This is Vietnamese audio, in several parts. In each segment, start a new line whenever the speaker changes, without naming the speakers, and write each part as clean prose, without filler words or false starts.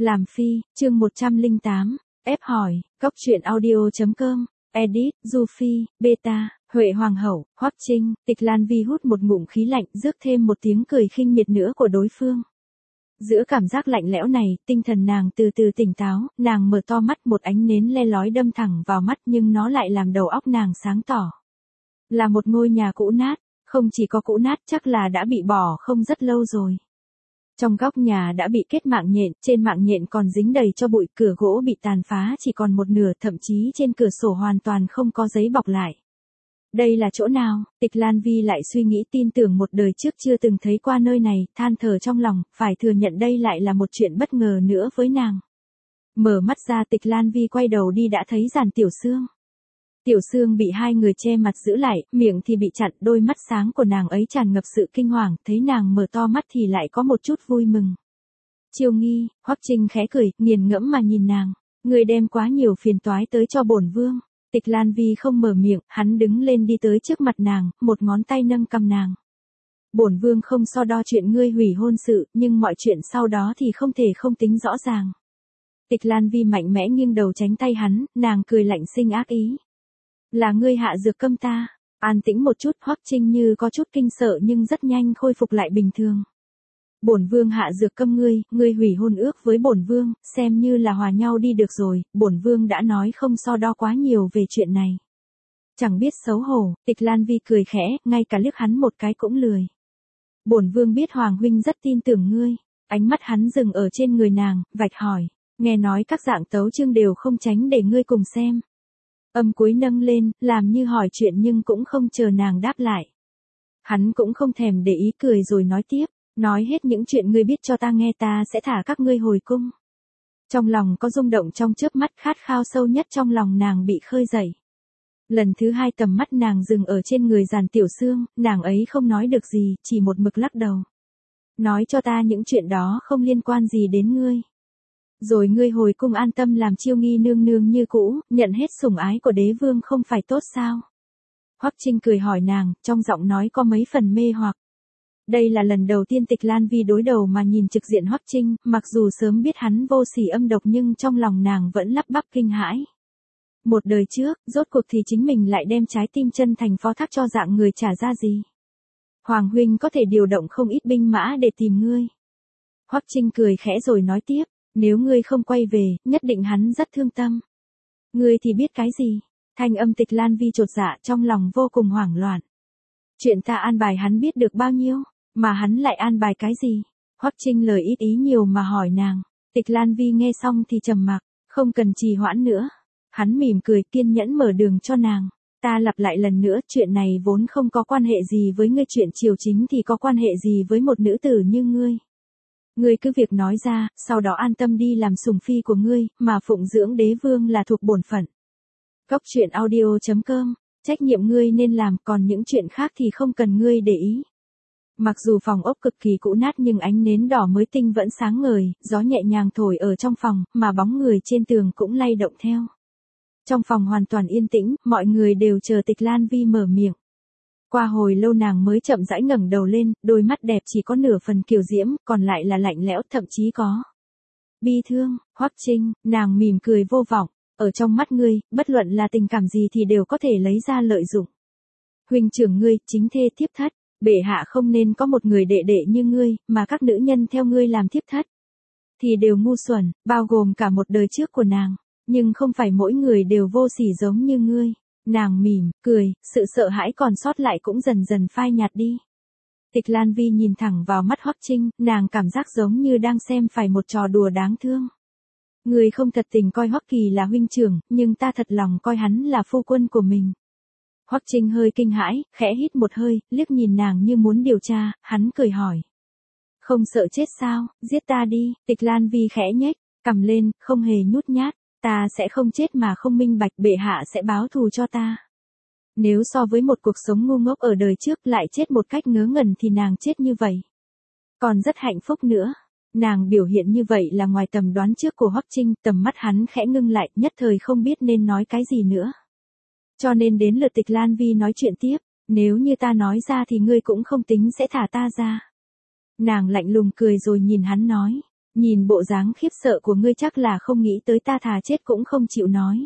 Làm phi, chương 108, ép hỏi, góc truyện audio.com, edit, Du Phi, Beta, Huệ Hoàng hậu, Hoắc Trinh, Tịch Lan Vi hút một ngụm khí lạnh, rước thêm một tiếng cười khinh miệt nữa của đối phương. Giữa cảm giác lạnh lẽo này, tinh thần nàng từ từ tỉnh táo, nàng mở to mắt, một ánh nến le lói đâm thẳng vào mắt nhưng nó lại làm đầu óc nàng sáng tỏ. Là một ngôi nhà cũ nát, không chỉ có cũ nát chắc là đã bị bỏ không rất lâu rồi. Trong góc nhà đã bị kết mạng nhện, trên mạng nhện còn dính đầy cho bụi, cửa gỗ bị tàn phá chỉ còn một nửa, thậm chí trên cửa sổ hoàn toàn không có giấy bọc lại. Đây là chỗ nào? Tịch Lan Vi lại suy nghĩ, tin tưởng một đời trước chưa từng thấy qua nơi này, than thở trong lòng, phải thừa nhận đây lại là một chuyện bất ngờ nữa với nàng. Mở mắt ra, Tịch Lan Vi quay đầu đi đã thấy Giản Tiểu Sương. Tiểu Sương bị hai người che mặt giữ lại, miệng thì bị chặn, đôi mắt sáng của nàng ấy tràn ngập sự kinh hoàng, thấy nàng mở to mắt thì lại có một chút vui mừng. Chiêu Nghi, Hoắc Trinh khẽ cười, nghiền ngẫm mà nhìn nàng, người đem quá nhiều phiền toái tới cho bổn vương. Tịch Lan Vi không mở miệng, hắn đứng lên đi tới trước mặt nàng, một ngón tay nâng cằm nàng. Bổn vương không so đo chuyện ngươi hủy hôn sự, nhưng mọi chuyện sau đó thì không thể không tính rõ ràng. Tịch Lan Vi mạnh mẽ nghiêng đầu tránh tay hắn, nàng cười lạnh sinh ác ý. Là ngươi hạ dược câm ta. An tĩnh một chút, Hoắc Trinh như có chút kinh sợ nhưng rất nhanh khôi phục lại bình thường. Bổn vương hạ dược câm ngươi hủy hôn ước với bổn vương, xem như là hòa nhau đi được rồi, bổn vương đã nói không so đo quá nhiều về chuyện này. Chẳng biết xấu hổ, Tịch Lan Vi cười khẽ, ngay cả liếc hắn một cái cũng lười. Bổn vương biết Hoàng huynh rất tin tưởng ngươi, ánh mắt hắn dừng ở trên người nàng, vạch hỏi, nghe nói các dạng tấu chương đều không tránh để ngươi cùng xem. Âm cuối nâng lên, làm như hỏi chuyện nhưng cũng không chờ nàng đáp lại. Hắn cũng không thèm để ý, cười rồi nói tiếp, nói hết những chuyện ngươi biết cho ta nghe, ta sẽ thả các ngươi hồi cung. Trong lòng có rung động, trong chớp mắt khát khao sâu nhất trong lòng nàng bị khơi dậy. Lần thứ hai tầm mắt nàng dừng ở trên người Giản Tiểu Sương, nàng ấy không nói được gì, chỉ một mực lắc đầu. Nói cho ta những chuyện đó không liên quan gì đến ngươi. Rồi ngươi hồi cung an tâm làm Chiêu Nghi nương nương như cũ, nhận hết sủng ái của đế vương không phải tốt sao? Hoắc Trinh cười hỏi nàng, trong giọng nói có mấy phần mê hoặc. Đây là lần đầu tiên Tịch Lan Vi đối đầu mà nhìn trực diện Hoắc Trinh, mặc dù sớm biết hắn vô sỉ âm độc nhưng trong lòng nàng vẫn lắp bắp kinh hãi. Một đời trước, rốt cuộc thì chính mình lại đem trái tim chân thành phó thác cho dạng người trả ra gì? Hoàng huynh có thể điều động không ít binh mã để tìm ngươi. Hoắc Trinh cười khẽ rồi nói tiếp. Nếu ngươi không quay về, nhất định hắn rất thương tâm. Ngươi thì biết cái gì? Thanh âm Tịch Lan Vi chột dạ, trong lòng vô cùng hoảng loạn. Chuyện ta an bài hắn biết được bao nhiêu, mà hắn lại an bài cái gì? Hoắc Trinh lời ít ý nhiều mà hỏi nàng. Tịch Lan Vi nghe xong thì trầm mặc, không cần trì hoãn nữa. Hắn mỉm cười kiên nhẫn mở đường cho nàng. Ta lặp lại lần nữa, chuyện này vốn không có quan hệ gì với ngươi, chuyện triều chính thì có quan hệ gì với một nữ tử như ngươi. Ngươi cứ việc nói ra, sau đó an tâm đi làm sủng phi của ngươi, mà phụng dưỡng đế vương là thuộc bổn phận. Góc truyện audio.com, trách nhiệm ngươi nên làm, còn những chuyện khác thì không cần ngươi để ý. Mặc dù phòng ốc cực kỳ cũ nát nhưng ánh nến đỏ mới tinh vẫn sáng ngời, gió nhẹ nhàng thổi ở trong phòng, mà bóng người trên tường cũng lay động theo. Trong phòng hoàn toàn yên tĩnh, mọi người đều chờ Tịch Lan Vi mở miệng. Qua hồi lâu nàng mới chậm rãi ngẩng đầu lên, đôi mắt đẹp chỉ có nửa phần kiều diễm, còn lại là lạnh lẽo, thậm chí có bi thương. Hoắc Trinh, nàng mỉm cười vô vọng, ở trong mắt ngươi, bất luận là tình cảm gì thì đều có thể lấy ra lợi dụng. Huynh trưởng ngươi, chính thê thiếp thất, bệ hạ không nên có một người đệ đệ như ngươi, mà các nữ nhân theo ngươi làm thiếp thất thì đều ngu xuẩn, bao gồm cả một đời trước của nàng, nhưng không phải mỗi người đều vô sỉ giống như ngươi. Nàng mỉm, cười, sự sợ hãi còn sót lại cũng dần dần phai nhạt đi. Tịch Lan Vi nhìn thẳng vào mắt Hoắc Trinh, nàng cảm giác giống như đang xem phải một trò đùa đáng thương. Người không thật tình coi Hoắc Kỳ là huynh trưởng, nhưng ta thật lòng coi hắn là phu quân của mình. Hoắc Trinh hơi kinh hãi, khẽ hít một hơi, liếc nhìn nàng như muốn điều tra, hắn cười hỏi. Không sợ chết sao, giết ta đi. Tịch Lan Vi khẽ nhếch cằm lên, không hề nhút nhát. Ta sẽ không chết mà không minh bạch, bệ hạ sẽ báo thù cho ta. Nếu so với một cuộc sống ngu ngốc ở đời trước lại chết một cách ngớ ngẩn thì nàng chết như vậy còn rất hạnh phúc nữa. Nàng biểu hiện như vậy là ngoài tầm đoán trước của Hoắc Trinh, tầm mắt hắn khẽ ngưng lại, nhất thời không biết nên nói cái gì nữa. Cho nên đến lượt Tịch Lan Vi nói chuyện tiếp, nếu như ta nói ra thì ngươi cũng không tính sẽ thả ta ra. Nàng lạnh lùng cười rồi nhìn hắn nói, Nhìn bộ dáng khiếp sợ của ngươi chắc là không nghĩ tới ta thà chết cũng không chịu nói.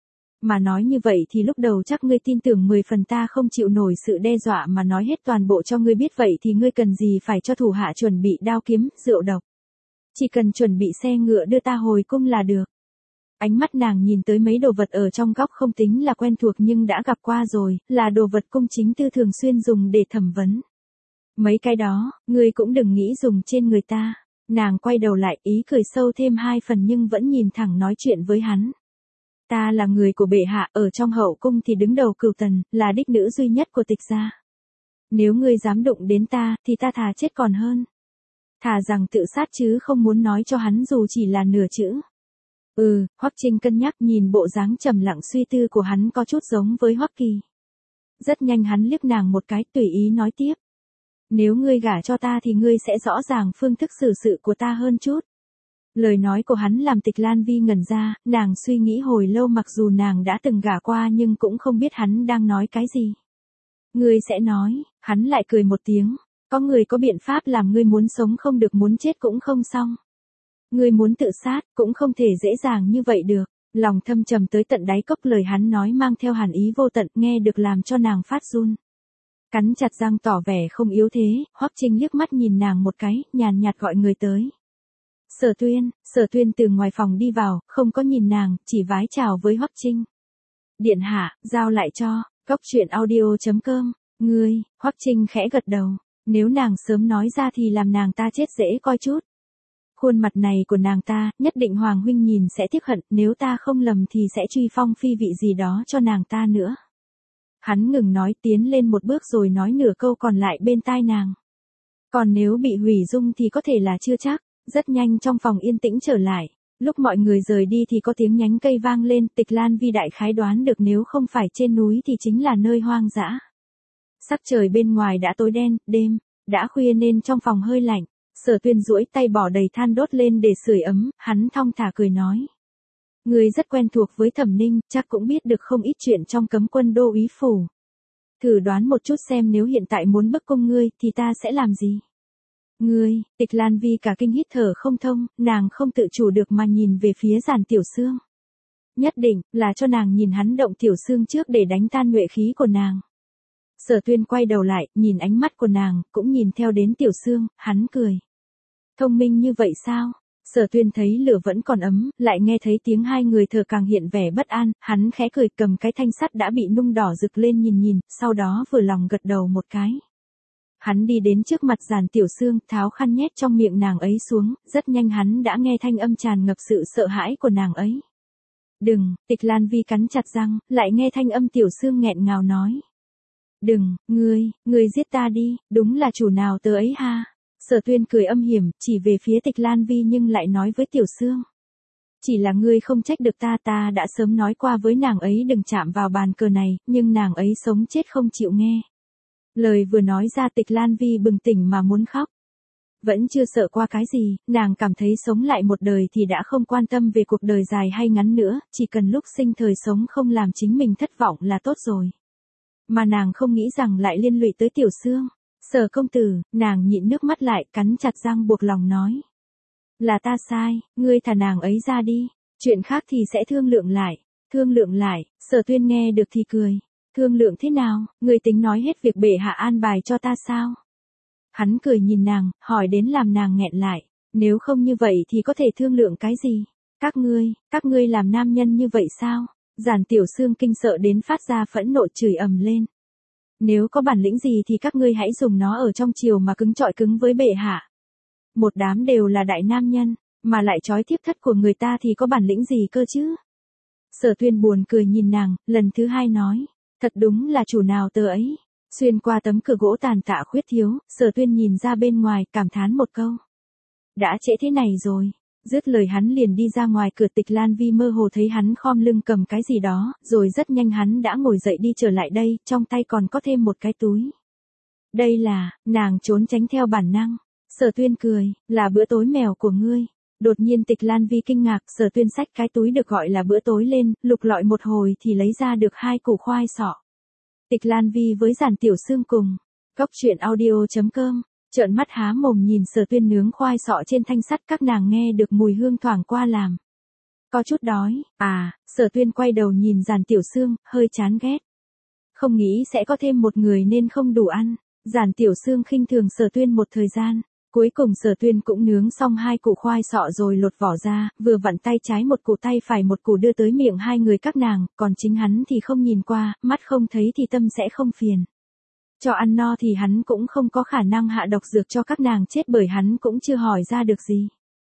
Mà nói như vậy thì lúc đầu chắc ngươi tin tưởng 10 phần ta không chịu nổi sự đe dọa mà nói hết toàn bộ cho ngươi biết vậy thì ngươi cần gì phải cho thủ hạ chuẩn bị đao kiếm, rượu độc. Chỉ cần chuẩn bị xe ngựa đưa ta hồi cung là được. Ánh mắt nàng nhìn tới mấy đồ vật ở trong góc không tính là quen thuộc nhưng đã gặp qua rồi, là đồ vật cung chính tư thường xuyên dùng để thẩm vấn. Mấy cái đó, ngươi cũng đừng nghĩ dùng trên người ta. Nàng quay đầu lại ý cười sâu thêm 2 phần nhưng vẫn nhìn thẳng nói chuyện với hắn. Ta là người của bệ hạ, ở trong hậu cung thì đứng đầu cửu tần, là đích nữ duy nhất của Tịch gia. Nếu ngươi dám đụng đến ta, thì ta thà chết còn hơn. Thà rằng tự sát chứ không muốn nói cho hắn dù chỉ là nửa chữ. Hoắc Trinh cân nhắc nhìn bộ dáng trầm lặng suy tư của hắn có chút giống với Hoắc Kỳ. Rất nhanh hắn liếc nàng một cái tùy ý nói tiếp. Nếu ngươi gả cho ta thì ngươi sẽ rõ ràng phương thức xử sự của ta hơn chút. Lời nói của hắn làm Tịch Lan Vi ngẩn ra, nàng suy nghĩ hồi lâu mặc dù nàng đã từng gả qua nhưng cũng không biết hắn đang nói cái gì. Ngươi sẽ nói, hắn lại cười một tiếng, có người có biện pháp làm ngươi muốn sống không được muốn chết cũng không xong. Ngươi muốn tự sát cũng không thể dễ dàng như vậy được, lòng thâm trầm tới tận đáy cốc lời hắn nói mang theo hàn ý vô tận nghe được làm cho nàng phát run. Cắn chặt răng tỏ vẻ không yếu thế, Hoắc Trinh liếc mắt nhìn nàng một cái, nhàn nhạt gọi người tới. Sở Tuyên từ ngoài phòng đi vào, không có nhìn nàng, chỉ vái chào với Hoắc Trinh. Điện hạ, giao lại cho, coctruyện.audio.com, ngươi, Hoắc Trinh khẽ gật đầu, nếu nàng sớm nói ra thì làm nàng ta chết dễ coi chút. Khuôn mặt này của nàng ta, nhất định Hoàng huynh nhìn sẽ tiếc hận, nếu ta không lầm thì sẽ truy phong phi vị gì đó cho nàng ta nữa. Hắn ngừng nói tiến lên một bước rồi nói nửa câu còn lại bên tai nàng. Còn nếu bị hủy dung thì có thể là chưa chắc. Rất nhanh trong phòng yên tĩnh trở lại, lúc mọi người rời đi thì có tiếng nhánh cây vang lên, Tịch Lan Vi đại khái đoán được nếu không phải trên núi thì chính là nơi hoang dã. Sắc trời bên ngoài đã tối đen, đêm, đã khuya nên trong phòng hơi lạnh, Sở Tuyên duỗi tay bỏ đầy than đốt lên để sưởi ấm, hắn thong thả cười nói. Ngươi rất quen thuộc với Thẩm Ninh, chắc cũng biết được không ít chuyện trong cấm quân đô úy phủ. Thử đoán một chút xem nếu hiện tại muốn bức cung ngươi thì ta sẽ làm gì? Ngươi, Tịch Lan Vi cả kinh hít thở không thông, nàng không tự chủ được mà nhìn về phía Giản Tiểu Xương. Nhất định, là cho nàng nhìn hắn động Tiểu Xương trước để đánh tan nhuệ khí của nàng. Sở Tuyên quay đầu lại, nhìn ánh mắt của nàng, cũng nhìn theo đến Tiểu Xương, hắn cười. Thông minh như vậy sao? Sở Tuyên thấy lửa vẫn còn ấm, lại nghe thấy tiếng hai người thở càng hiện vẻ bất an, hắn khẽ cười cầm cái thanh sắt đã bị nung đỏ rực lên nhìn, sau đó vừa lòng gật đầu một cái. Hắn đi đến trước mặt Giản Tiểu Xương, tháo khăn nhét trong miệng nàng ấy xuống, rất nhanh hắn đã nghe thanh âm tràn ngập sự sợ hãi của nàng ấy. Đừng, Tịch Lan Vi cắn chặt răng, lại nghe thanh âm Tiểu Xương nghẹn ngào nói. Đừng, ngươi giết ta đi, đúng là chủ nào tớ ấy ha. Sở Tuyên cười âm hiểm, chỉ về phía Tịch Lan Vi nhưng lại nói với Tiểu Xương. Chỉ là ngươi không trách được ta đã sớm nói qua với nàng ấy đừng chạm vào bàn cờ này, nhưng nàng ấy sống chết không chịu nghe. Lời vừa nói ra Tịch Lan Vi bừng tỉnh mà muốn khóc. Vẫn chưa sợ qua cái gì, nàng cảm thấy sống lại một đời thì đã không quan tâm về cuộc đời dài hay ngắn nữa, chỉ cần lúc sinh thời sống không làm chính mình thất vọng là tốt rồi. Mà nàng không nghĩ rằng lại liên lụy tới Tiểu Xương. Sở công tử, nàng nhịn nước mắt lại, cắn chặt răng buộc lòng nói. Là ta sai, ngươi thả nàng ấy ra đi, chuyện khác thì sẽ thương lượng lại, Sở Tuyên nghe được thì cười. Thương lượng thế nào, ngươi tính nói hết việc bệ hạ an bài cho ta sao? Hắn cười nhìn nàng, hỏi đến làm nàng nghẹn lại, nếu không như vậy thì có thể thương lượng cái gì? Các ngươi làm nam nhân như vậy sao? Giản Tiểu Xương kinh sợ đến phát ra phẫn nộ chửi ầm lên. Nếu có bản lĩnh gì thì các ngươi hãy dùng nó ở trong triều mà cứng trọi cứng với bệ hạ. Một đám đều là đại nam nhân, mà lại trói thiếp thất của người ta thì có bản lĩnh gì cơ chứ? Sở Tuyên buồn cười nhìn nàng, lần thứ hai nói. Thật đúng là chủ nào tớ ấy. Xuyên qua tấm cửa gỗ tàn tạ khuyết thiếu, Sở Tuyên nhìn ra bên ngoài, cảm thán một câu. Đã trễ thế này rồi. Dứt lời hắn liền đi ra ngoài cửa. Tịch Lan Vi mơ hồ thấy hắn khom lưng cầm cái gì đó, rồi rất nhanh hắn đã ngồi dậy đi trở lại đây, trong tay còn có thêm một cái túi. Đây là, nàng trốn tránh theo bản năng. Sở Tuyên cười, là bữa tối mèo của ngươi. Đột nhiên Tịch Lan Vi kinh ngạc, Sở Tuyên xách cái túi được gọi là bữa tối lên, lục lọi một hồi thì lấy ra được 2 củ khoai sọ. Tịch Lan Vi với Giản Tiểu Xương cùng. coctruyện.audio.com Trợn mắt há mồm nhìn Sở Tuyên nướng khoai sọ trên thanh sắt, các nàng nghe được mùi hương thoảng qua làm. Có chút đói, Sở Tuyên quay đầu nhìn Giản Tiểu Sương, hơi chán ghét. Không nghĩ sẽ có thêm một người nên không đủ ăn. Giản Tiểu Sương khinh thường Sở Tuyên một thời gian. Cuối cùng Sở Tuyên cũng nướng xong 2 củ khoai sọ rồi lột vỏ ra, vừa vặn tay trái một củ tay phải một củ đưa tới miệng hai người các nàng, còn chính hắn thì không nhìn qua, mắt không thấy thì tâm sẽ không phiền. Cho ăn no thì hắn cũng không có khả năng hạ độc dược cho các nàng chết, bởi hắn cũng chưa hỏi ra được gì.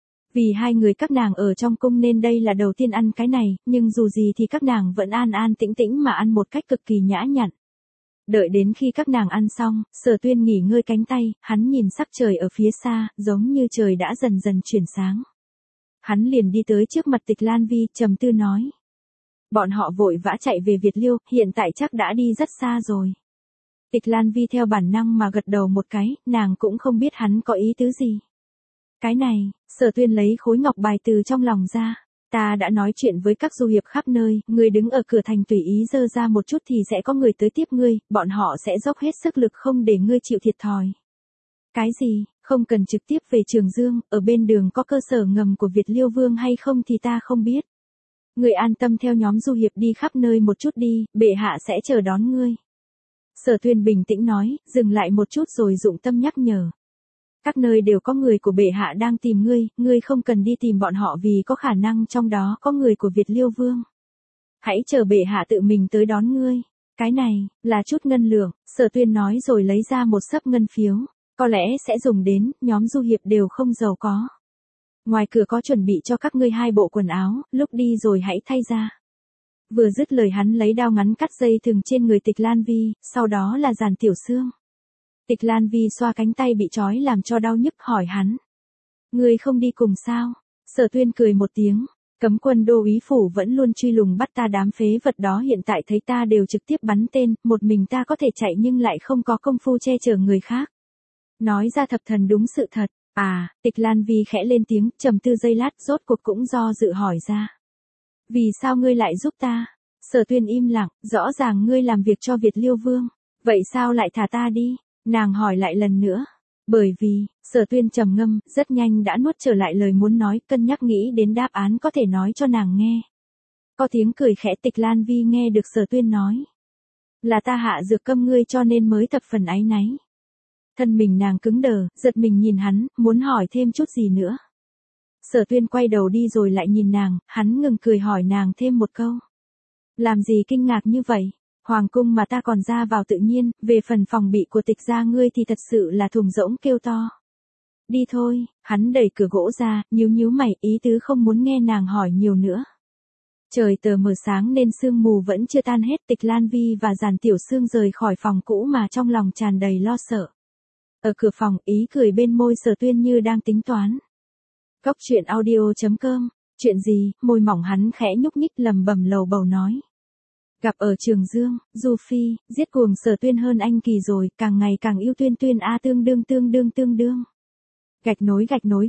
Vì hai người các nàng ở trong cung nên đây là đầu tiên ăn cái này, nhưng dù gì thì các nàng vẫn an an tĩnh tĩnh mà ăn một cách cực kỳ nhã nhặn. Đợi đến khi các nàng ăn xong, Sở Tuyên nghỉ ngơi cánh tay, hắn nhìn sắc trời ở phía xa, giống như trời đã dần dần chuyển sáng. Hắn liền đi tới trước mặt Tịch Lan Vi, trầm tư nói. Bọn họ vội vã chạy về Việt Liêu, hiện tại chắc đã đi rất xa rồi. Tịch Lan Vi theo bản năng mà gật đầu một cái, nàng cũng không biết hắn có ý tứ gì. Cái này, Sở Tuyên lấy khối ngọc bài từ trong lòng ra. Ta đã nói chuyện với các du hiệp khắp nơi, ngươi đứng ở cửa thành tùy ý giơ ra một chút thì sẽ có người tới tiếp ngươi, bọn họ sẽ dốc hết sức lực không để ngươi chịu thiệt thòi. Cái gì, không cần trực tiếp về Trường Dương, ở bên đường có cơ sở ngầm của Việt Liêu Vương hay không thì ta không biết. Ngươi an tâm theo nhóm du hiệp đi khắp nơi một chút đi, bệ hạ sẽ chờ đón ngươi. Sở Tuyên bình tĩnh nói, dừng lại một chút rồi dụng tâm nhắc nhở. Các nơi đều có người của bệ hạ đang tìm ngươi không cần đi tìm bọn họ vì có khả năng trong đó có người của Việt Liêu Vương. Hãy chờ bệ hạ tự mình tới đón ngươi. Cái này, là chút ngân lượng, Sở Tuyên nói rồi lấy ra một xấp ngân phiếu. Có lẽ sẽ dùng đến, nhóm du hiệp đều không giàu có. Ngoài cửa có chuẩn bị cho các ngươi 2 bộ quần áo, lúc đi rồi hãy thay ra. Vừa dứt lời hắn lấy đao ngắn cắt dây thừng trên người Tịch Lan Vi, sau đó là Giản Tiểu Sương. Tịch Lan Vi xoa cánh tay bị trói làm cho đau nhức hỏi hắn. Ngươi không đi cùng sao? Sở Tuyên cười một tiếng. Cấm quân đô úy phủ vẫn luôn truy lùng bắt ta, đám phế vật đó hiện tại thấy ta đều trực tiếp bắn tên, một mình ta có thể chạy nhưng lại không có công phu che chở người khác. Nói ra thập thần đúng sự thật. Tịch Lan Vi khẽ lên tiếng, trầm tư giây lát, rốt cuộc cũng do dự hỏi ra. Vì sao ngươi lại giúp ta? Sở Tuyên im lặng, rõ ràng ngươi làm việc cho Việt Liêu Vương. Vậy sao lại thả ta đi? Nàng hỏi lại lần nữa. Bởi vì, Sở Tuyên trầm ngâm, rất nhanh đã nuốt trở lại lời muốn nói, cân nhắc nghĩ đến đáp án có thể nói cho nàng nghe. Có tiếng cười khẽ, Tịch Lan Vi nghe được Sở Tuyên nói. Là ta hạ dược câm ngươi cho nên mới thập phần áy náy. Thân mình nàng cứng đờ, giật mình nhìn hắn, muốn hỏi thêm chút gì nữa. Sở Tuyên quay đầu đi rồi lại nhìn nàng, hắn ngừng cười hỏi nàng thêm một câu. Làm gì kinh ngạc như vậy? Hoàng cung mà ta còn ra vào tự nhiên, về phần phòng bị của Tịch gia ngươi thì thật sự là thùng rỗng kêu to. Đi thôi, hắn đẩy cửa gỗ ra, nhíu mày, ý tứ không muốn nghe nàng hỏi nhiều nữa. Trời tờ mờ sáng nên sương mù vẫn chưa tan hết, Tịch Lan Vi và Giản Tiểu Sương rời khỏi phòng cũ mà trong lòng tràn đầy lo sợ. Ở cửa phòng, ý cười bên môi Sở Tuyên như đang tính toán. Cốc truyện audio.com, chuyện gì, môi mỏng hắn khẽ nhúc nhích lầm bầm lầu bầu nói. Gặp ở Trường Dương, Du Phi, giết cuồng Sở Tuyên hơn anh kỳ rồi, càng ngày càng yêu Tuyên Tuyên tương đương. Gạch nối.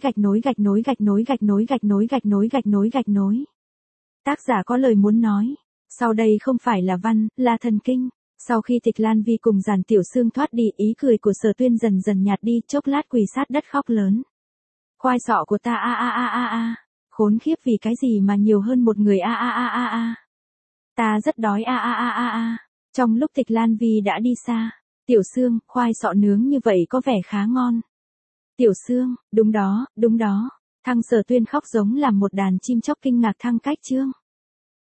Tác giả có lời muốn nói. Sau đây không phải là văn, là thần kinh. Sau khi Tịch Lan Vi cùng Giản Tiểu Sương thoát đi, ý cười của Sở Tuyên dần dần nhạt đi, chốc lát quỳ sát đất khóc lớn. Khoai sọ của ta khốn khiếp, vì cái gì mà nhiều hơn một người Ta rất đói Trong lúc Tịch Lan Vi đã đi xa, Tiểu Sương, khoai sọ nướng như vậy có vẻ khá ngon. Tiểu Sương, đúng đó. Thăng Sở Tuyên khóc giống làm một đàn chim chóc kinh ngạc thăng cách chương.